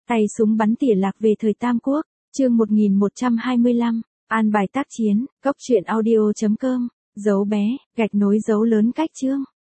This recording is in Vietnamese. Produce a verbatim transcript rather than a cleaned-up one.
Tay súng bắn tỉa lạc về thời Tam Quốc, chương một nghìn một trăm hai mươi lăm, an bài tác chiến, cốc truyện audio chấm com, dấu bé, gạch nối dấu lớn cách chương.